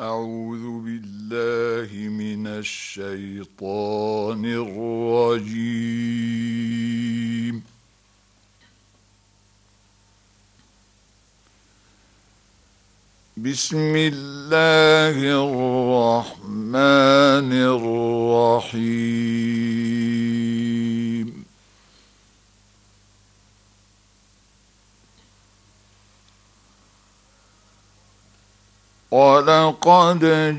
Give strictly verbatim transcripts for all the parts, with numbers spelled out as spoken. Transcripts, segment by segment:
أعوذ بالله من الشيطان الرجيم. بسم الله الرحمن الرحيم. ولقد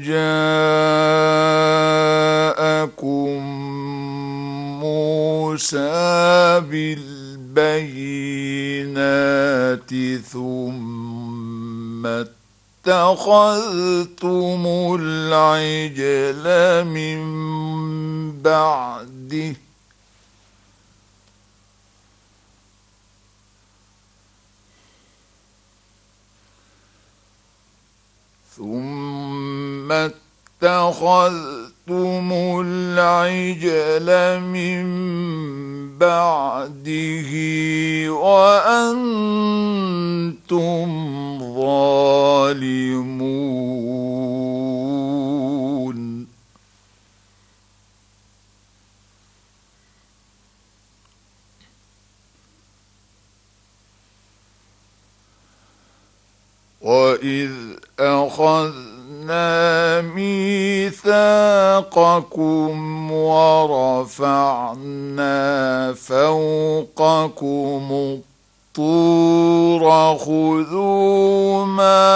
جاءكم موسى بالبينات ثم اتخذتم العجل من بعده ثم اتخذتم العجل من بعده وأنتم ظالمون. وإذ أخذنا ميثاقكم ورفعنا فوقكم الطور خذوا ما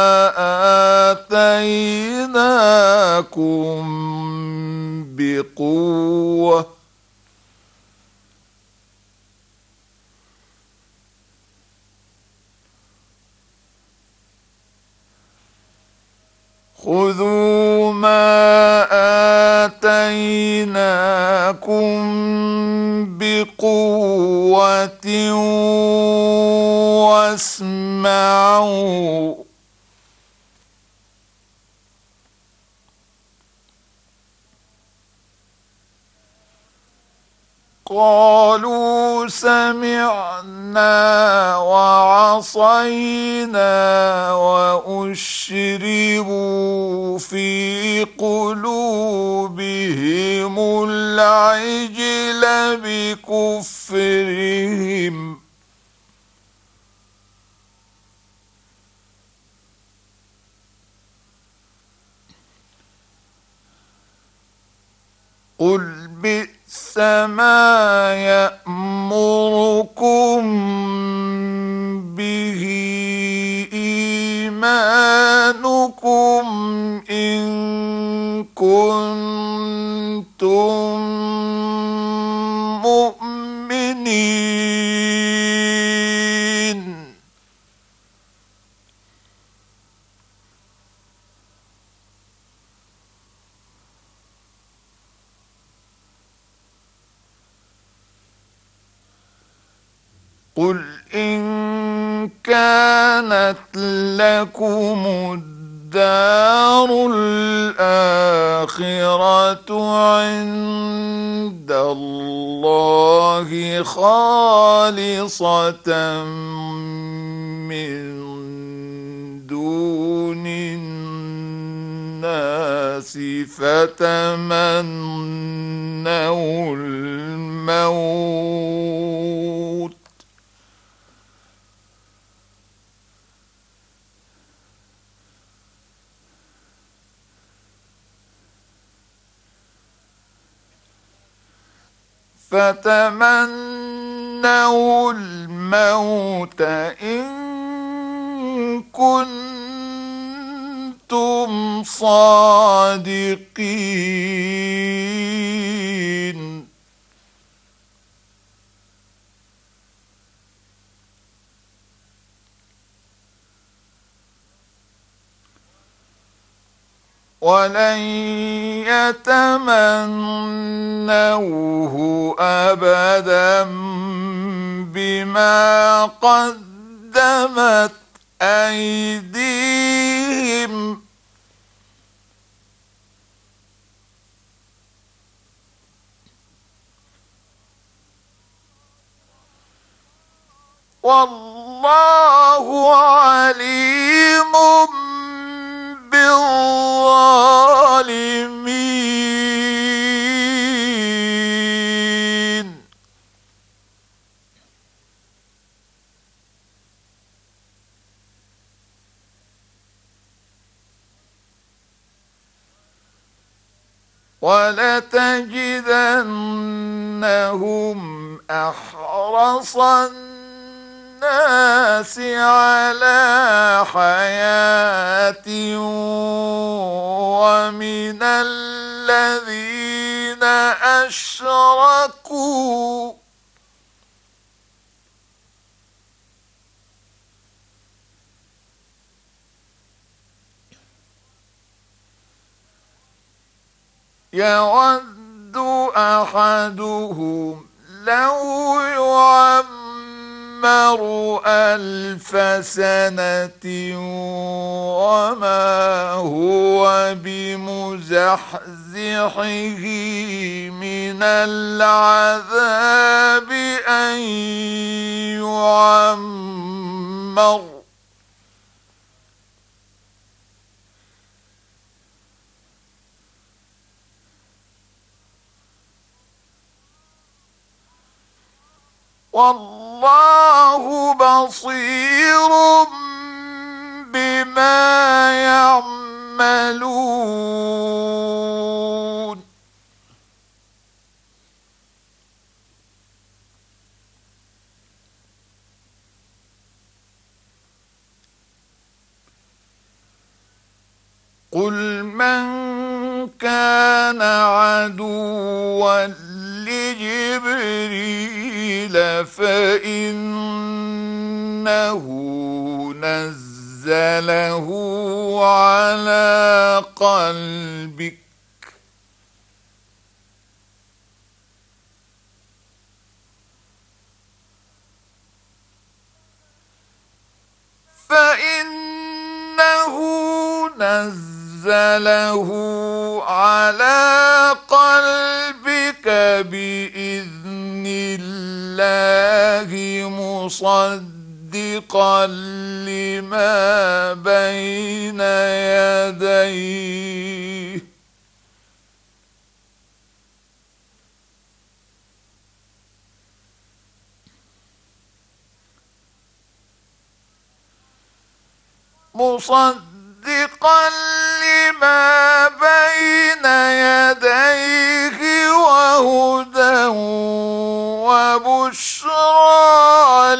آتيناكم بقوة خذوا ما آتيناكم بقوة واسمعوا قالوا سمعنا وعصينا وأشربوا في قلوبهم العجل بكفرهم قل بئس ما يأمركم به إيمانكم إن كنتم مؤمنين. قل إن كانت لكم الدار الآخرة عند الله خالصة من دون الناس فتمنوا الموت فتمنوا الموت إن كنتم صادقين. ولن يتمنوه أبدا بما قدمت أيديهم والله عليم بالظالمين. ولتجدنهم أحرص الناس على حياة ومن الذين أشركوا يود أحدهم لو يعمر ألف سنة وما هو بمزحزحه من العذاب أن يعمر والله بصير بما يعملون قل من كان عدوا لجبريل فإنه نزله على قلبك فإنه نزله على قلبك بإذن الله مصدقا لما بين يديه مصدقا لما بين يديه وهدى وبشرى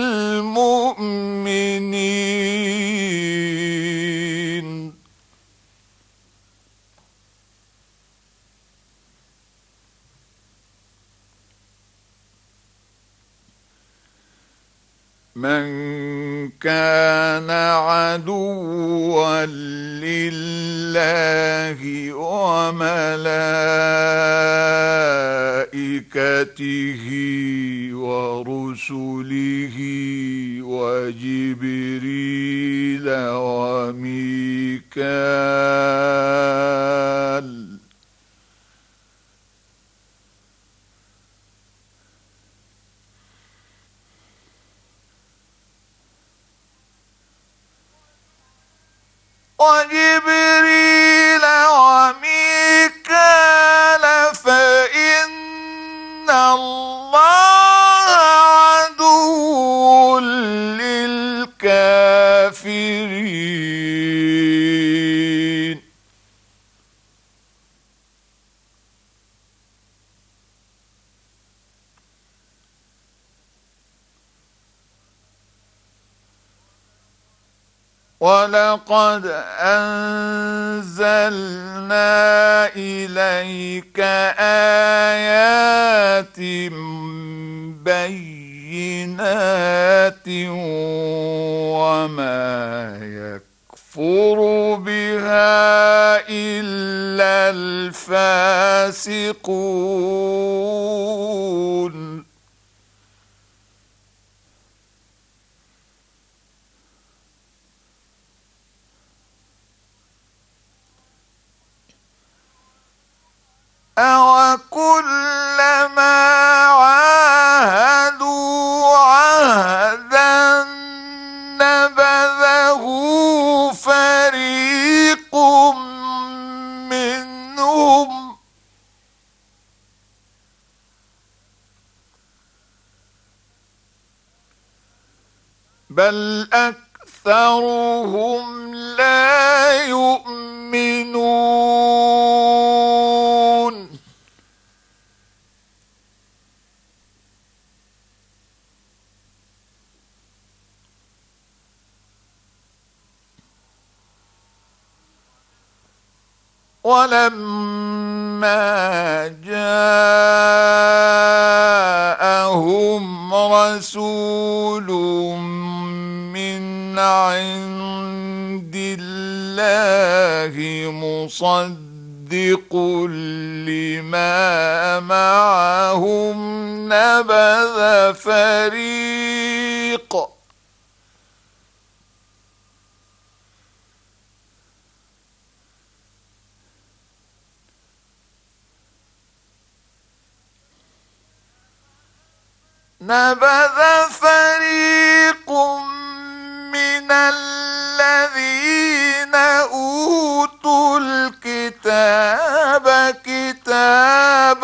للمؤمنين من كان عدوا لله وملائكته ورسله وجبريل وميكال وجبريل وميكال فإن الله عدو للكافرين ولقد أنزلنا إليك آيات بينات وما يكفر بها إلا الفاسقون أَوَكُلَّمَا عَاهَدُوا عَهْدًا نَبَذَهُ فَرِيقٌ مِّنْهُمْ بَلْ أَكْثَرُهُمْ لَا يُؤْمِنُونَ ولما جاءهم رسول من عند الله مصدق لما معهم نبذ فريق نبذ فريق من الذين أوتوا الكتاب كتاب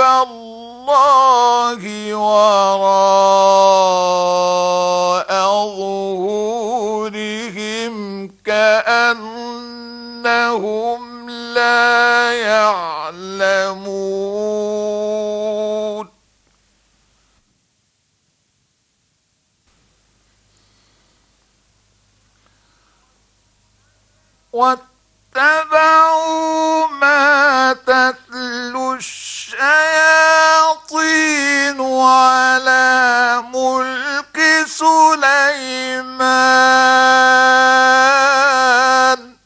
الله وراء ظهورهم كأنهم لا يعلمون واتبعوا ما تتلو الشياطين على ملك سليمان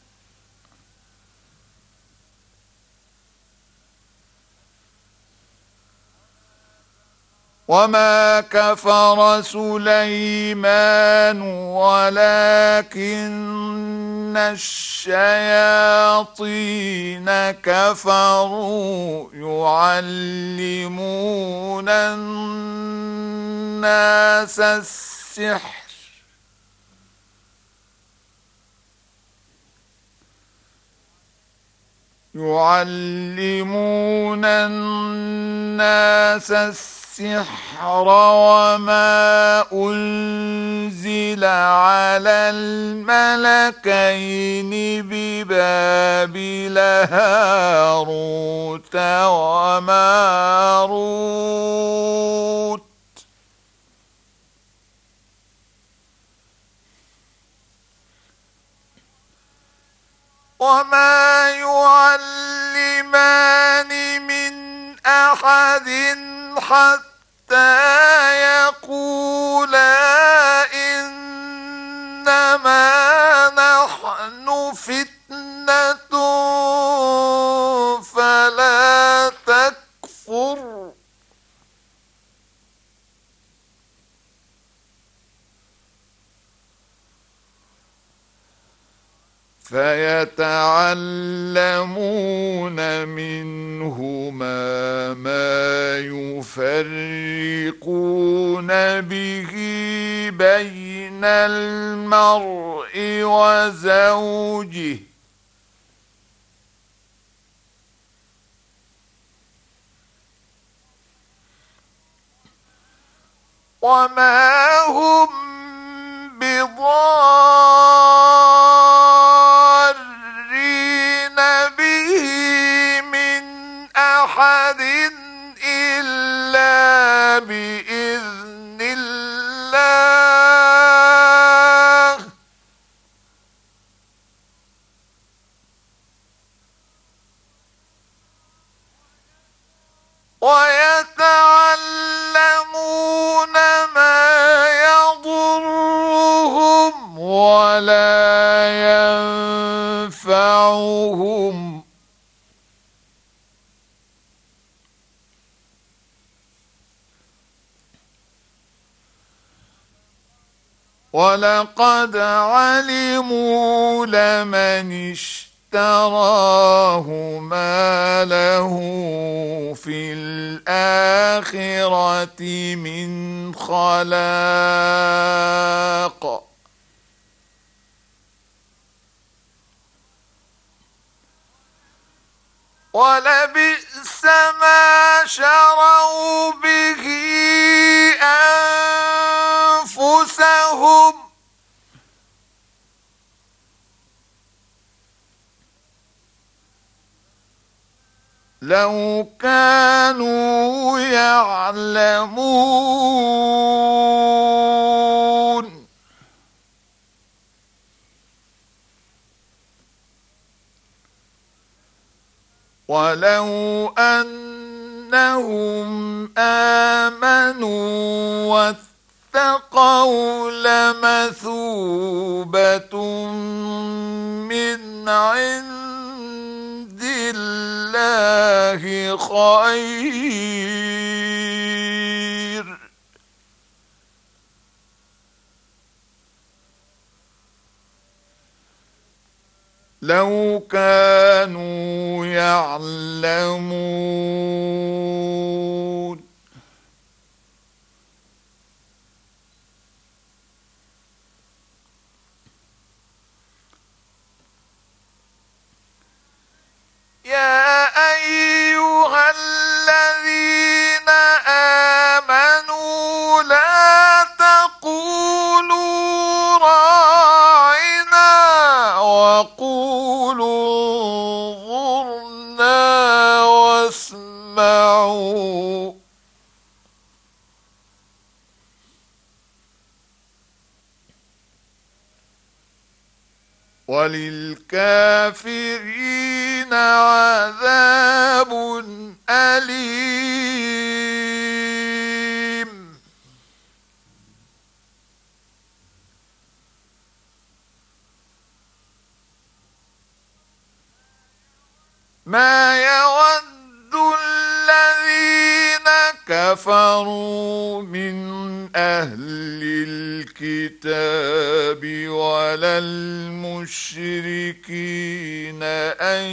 وما كفر سليمان ولكن الشياطين كفروا يعلمون الناس السحر يعلمون الناس السحر السحر وما أنزل على الملكين ببابل هاروت وماروت وما يعلمان من أحد حتى يقولا إنما نحن فتنة فلا تكفر فيتعلمون منهما ما يفرقون به بين المرء وزوجه وما هم بضارين به من أحد إلا بإذن الله ويتعلمون ما يضرهم ولا ينفعهم ولقد علموا لمن اشتراه ما له في الآخرة من خلاق ولبئس ما شروا به أنفسهم لو كانوا يعلمون ولو أنهم آمنوا واتقوا لمثوبة من عند الله خير لو كانوا يعلمون. يا أيها الذين آمنوا لا تقولوا راعنا وقولوا انظرنا واسمعوا وللكافرين عذاب أليم. ما يود الذين كفروا من أهل الكتاب ولا المشركين أن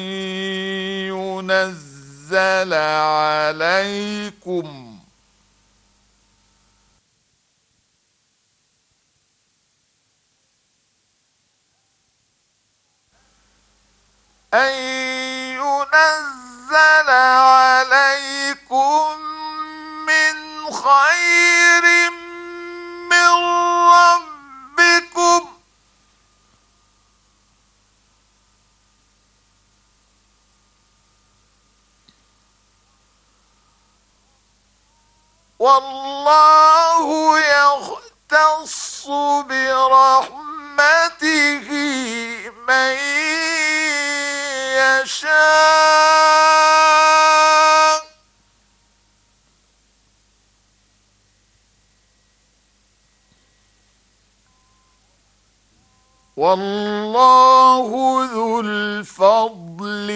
ينزل عليكم أن ينزل عليكم من خير من ربكم والله يختص برحمته من يشاء والله ذو الفضل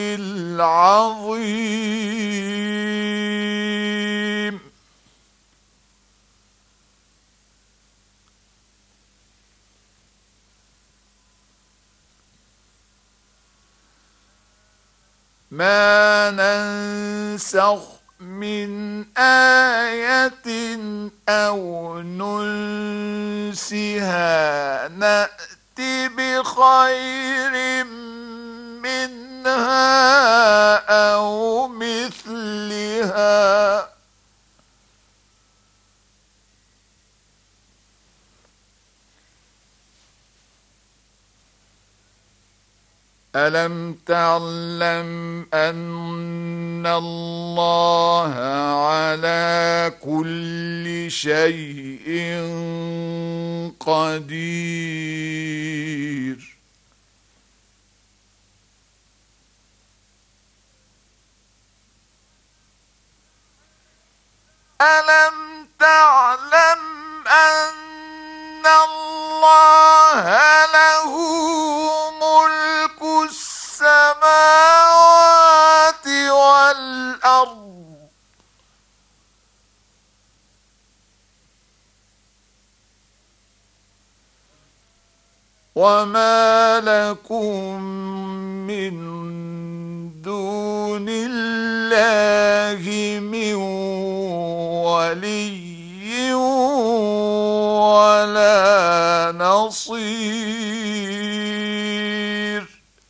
العظيم. ما ننسخ من آية أو ننسها نأت بخير منها أو مثلها ألم تعلم أن الله على كل شيء قدير. ألم تعلم أن الله له ملك السماوات والأرض وما لكم من دون الله من ولي ولا نصير.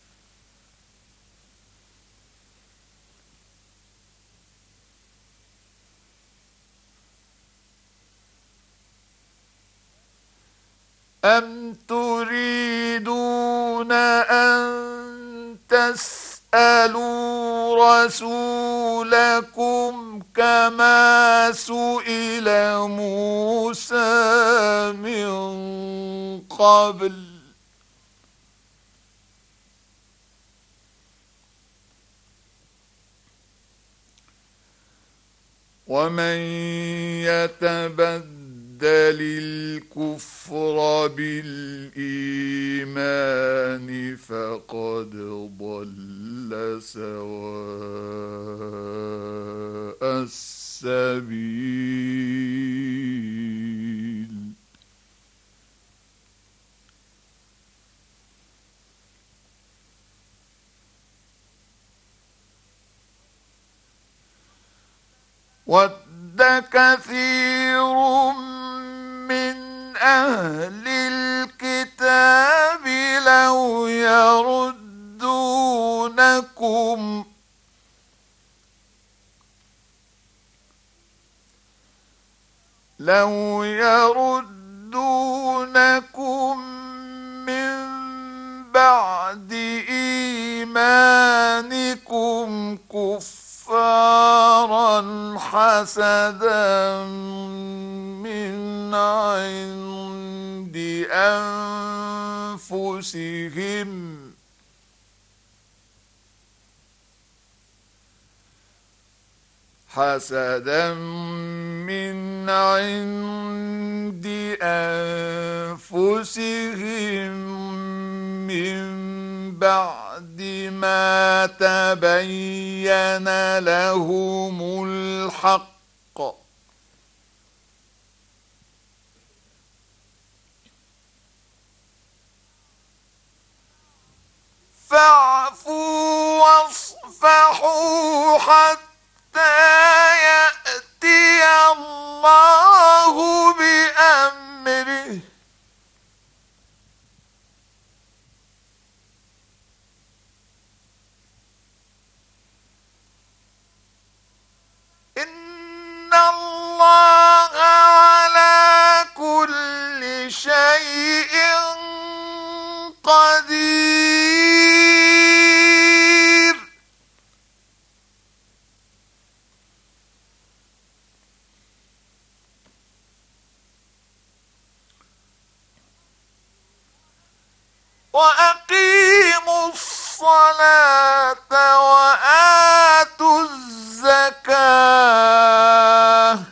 أم تريدون أن تسألوا رسولكم كما سئل موسى من قبل ومن يتبدل الكفر بالإيمان فقد ضل سواء السبيل. ود كثير من أهل الكتاب لو يردونكم لو يردونكم من بعد إيمانكم كفارا حسدا من عند أنفسهم حسدا من عند أنفسهم من بعد ما تبين لهم الحق فاعفوا واصفحوا حتى يأتي الله بأمره إن الله على كل شيء قدير. وأقيموا الصلاة وآتوا الزكاة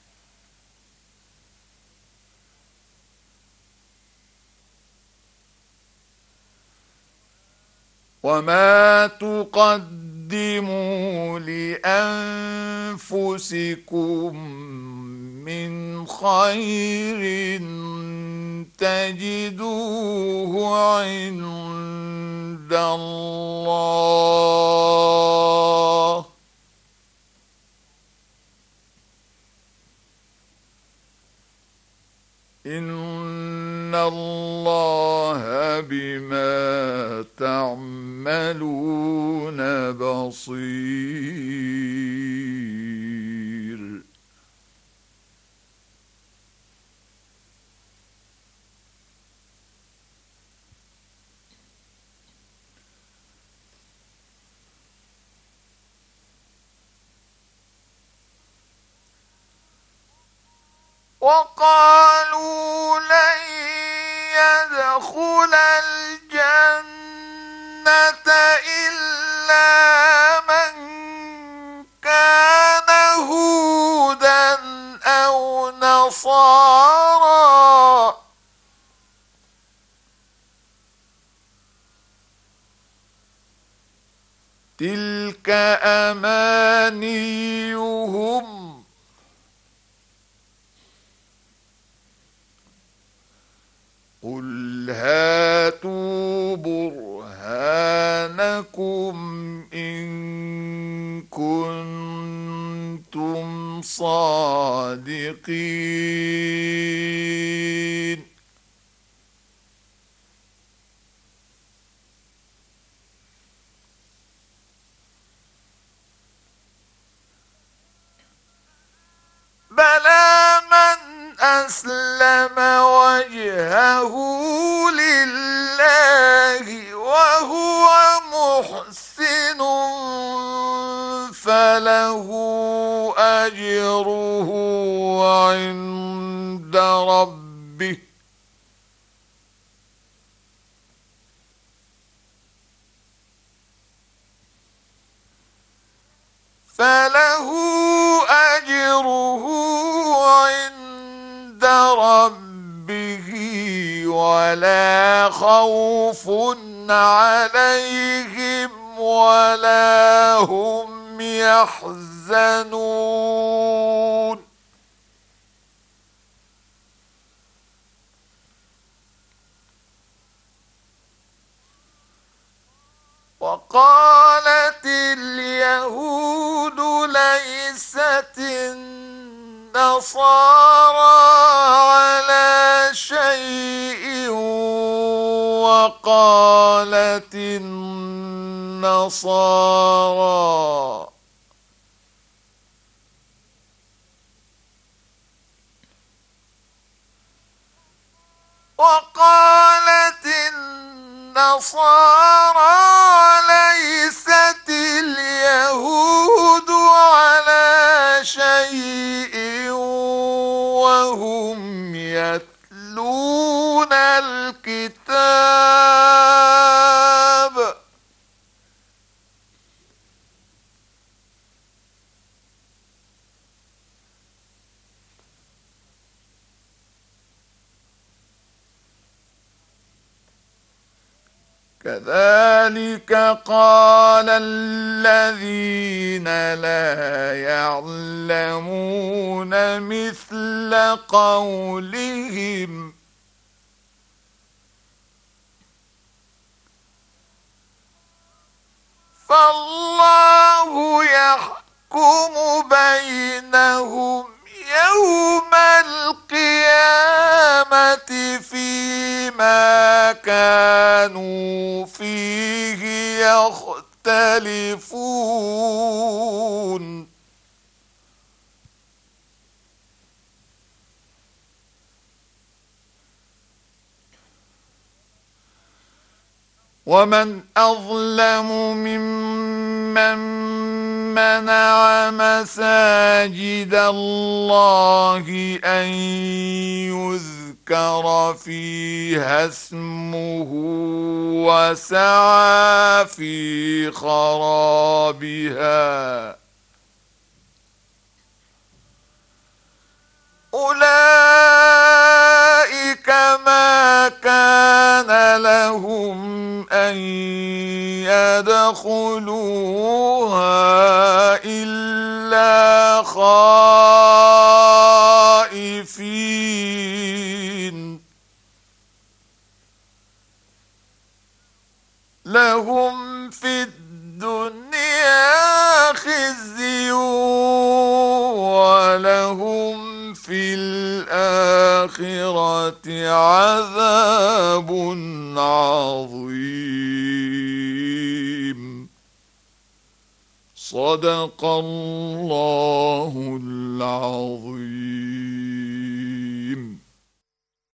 وما تقدموا لأنفسكم من خير تجدوه عند الله إن الله بما تعملون بصير. وقالوا لن يدخل الجنة إلا من كان هودا أو نصارى تلك أمانيهم قل هاتوا برهانكم إن كنتم صادقين. بلى من أسلم وجهه لله وهو محسن فله أجره عند ربه فله أجره ولا خوف عليهم ولا هم يحزنون. وقالت اليهود ليست النصارى على شيء وقالت النصارى وقالت النصارى ليست اليهود على شيء وهم يتلون الكتاب. كذلك قال الذين لا يعلمون مثل قولهم فالله يحكم بينهم يوم القيامة فيما كانوا فيه يختلفون. ومن أظلم ممن منع مساجد الله أن يذكر فيها اسمه وسعى في خرابها أولئك ما كان لهم أن يدخلوها إلا خائفين لهم في الدنيا خزي ولهم في الآخرة عذاب عظيم. صدق الله العظيم.